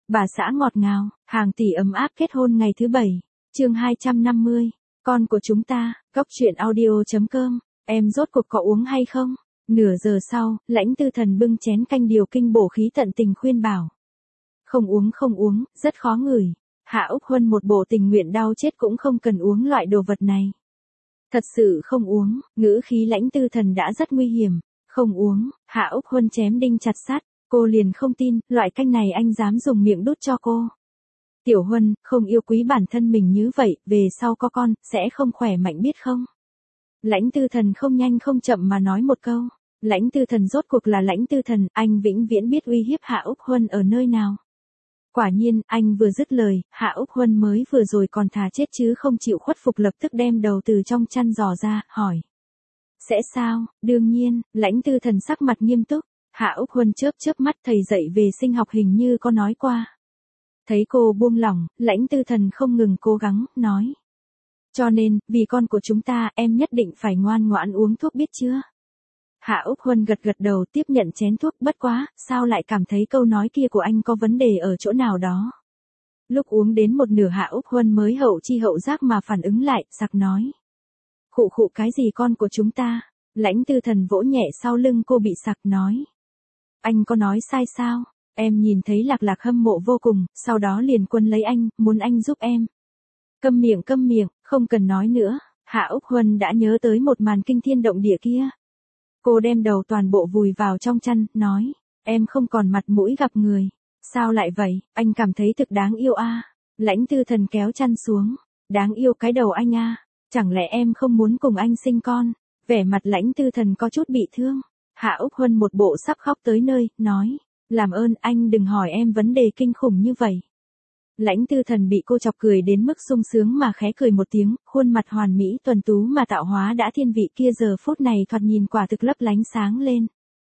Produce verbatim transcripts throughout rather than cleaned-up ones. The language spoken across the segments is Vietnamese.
Bà xã ngọt ngào, hàng tỷ ấm áp kết hôn ngày thứ bảy. Chương hai trăm năm mươi. Con của chúng ta, góc truyện audio chấm com. Em rốt cuộc có uống hay không? Nửa giờ sau, Lãnh Tư Thần bưng chén canh điều kinh bổ khí tận tình khuyên bảo. Không uống không uống, rất khó ngửi. Hạ Úc Huân một bộ tình nguyện đau chết cũng không cần uống loại đồ vật này. Thật sự không uống, ngữ khí Lãnh Tư Thần đã rất nguy hiểm. Không uống, Hạ Úc Huân chém đinh chặt sắt, cô liền không tin, loại canh này anh dám dùng miệng đút cho cô. Tiểu Huân, không yêu quý bản thân mình như vậy, về sau có con, sẽ không khỏe mạnh biết không? Lãnh Tư Thần không nhanh không chậm mà nói một câu. Lãnh Tư Thần rốt cuộc là Lãnh Tư Thần, anh vĩnh viễn biết uy hiếp Hạ Úc Huân ở nơi nào. Quả nhiên, anh vừa dứt lời, Hạ Úc Huân mới vừa rồi còn thà chết chứ không chịu khuất phục, lập tức đem đầu từ trong chăn dò ra, hỏi. Sẽ sao? Đương nhiên, Lãnh Tư Thần sắc mặt nghiêm túc. Hạ Úc Huân chớp chớp mắt, thầy dạy về sinh học hình như có nói qua. Thấy cô buông lỏng, Lãnh Tư Thần không ngừng cố gắng, nói. Cho nên, vì con của chúng ta, em nhất định phải ngoan ngoãn uống thuốc biết chưa? Hạ Úc Huân gật gật đầu tiếp nhận chén thuốc, bất quá, sao lại cảm thấy câu nói kia của anh có vấn đề ở chỗ nào đó. Lúc uống đến một nửa Hạ Úc Huân mới hậu chi hậu giác mà phản ứng lại, sặc nói. Khụ khụ cái gì con của chúng ta? Lãnh Tư Thần vỗ nhẹ sau lưng cô bị sặc nói. Anh có nói sai sao? Em nhìn thấy Lạc Lạc hâm mộ vô cùng, sau đó liền quân lấy anh, muốn anh giúp em. Câm miệng câm miệng, không cần nói nữa. Hạ Úc Huân đã nhớ tới một màn kinh thiên động địa kia. Cô đem đầu toàn bộ vùi vào trong chăn, nói. Em không còn mặt mũi gặp người. Sao lại vậy, anh cảm thấy thực đáng yêu a à? Lãnh Tư Thần kéo chăn xuống. Đáng yêu cái đầu anh a à? Chẳng lẽ em không muốn cùng anh sinh con? Vẻ mặt Lãnh Tư Thần có chút bị thương. Hạ Úc Huân một bộ sắp khóc tới nơi, nói. Làm ơn anh đừng hỏi em vấn đề kinh khủng như vậy. Lãnh Tư Thần bị cô chọc cười đến mức sung sướng mà khẽ cười một tiếng, khuôn mặt hoàn mỹ tuần tú mà tạo hóa đã thiên vị kia giờ phút này thoạt nhìn quả thực lấp lánh sáng lên.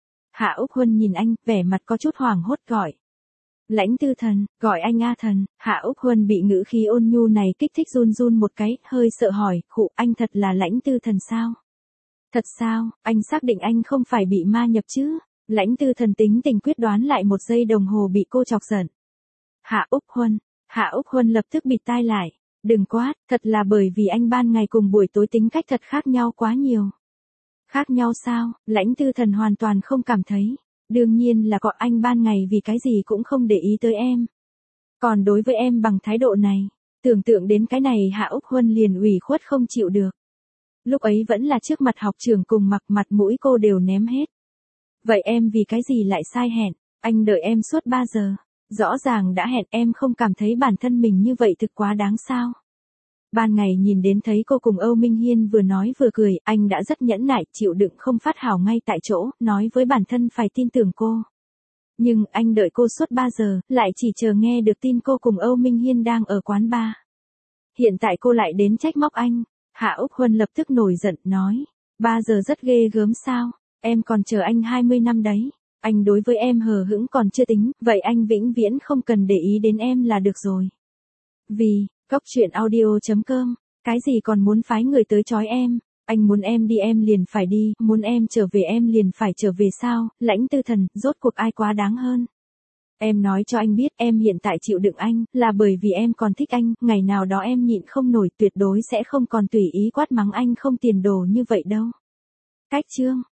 Hạ Úc Huân nhìn anh, vẻ mặt có chút hoảng hốt gọi. Lãnh Tư Thần, gọi anh A Thần. Hạ Úc Huân bị ngữ khí ôn nhu này kích thích run run một cái, hơi sợ hỏi, khụ, anh thật là Lãnh Tư Thần sao? Thật sao, anh xác định anh không phải bị ma nhập chứ? Lãnh Tư Thần tính tình quyết đoán lại một giây đồng hồ bị cô chọc giận. Hạ Úc Huân, Hạ Úc Huân lập tức bịt tai lại. Đừng quát, thật là bởi vì anh ban ngày cùng buổi tối tính cách thật khác nhau quá nhiều. Khác nhau sao? Lãnh Tư Thần hoàn toàn không cảm thấy. Đương nhiên là có, anh ban ngày vì cái gì cũng không để ý tới em. Còn đối với em bằng thái độ này, tưởng tượng đến cái này Hạ Úc Huân liền ủy khuất không chịu được. Lúc ấy vẫn là trước mặt học trưởng cùng mặc mặt mũi cô đều ném hết. Vậy em vì cái gì lại sai hẹn, anh đợi em suốt ba giờ. Rõ ràng đã hẹn, em không cảm thấy bản thân mình như vậy thực quá đáng sao. Ban ngày nhìn đến thấy cô cùng Âu Minh Hiên vừa nói vừa cười, anh đã rất nhẫn nại, chịu đựng không phát hảo ngay tại chỗ, nói với bản thân phải tin tưởng cô. Nhưng anh đợi cô suốt ba giờ, lại chỉ chờ nghe được tin cô cùng Âu Minh Hiên đang ở quán bar. Hiện tại cô lại đến trách móc anh. Hạ Úc Huân lập tức nổi giận, nói. ba giờ rất ghê gớm sao, em còn chờ anh hai mươi năm đấy. Anh đối với em hờ hững còn chưa tính, vậy anh vĩnh viễn không cần để ý đến em là được rồi. Vì, góc truyện audio chấm com, cái gì còn muốn phái người tới chói em, anh muốn em đi em liền phải đi, muốn em trở về em liền phải trở về sao, Lãnh Tư Thần, rốt cuộc ai quá đáng hơn. Em nói cho anh biết em hiện tại chịu đựng anh, là bởi vì em còn thích anh, ngày nào đó em nhịn không nổi tuyệt đối sẽ không còn tùy ý quát mắng anh không tiền đồ như vậy đâu. Cách chương.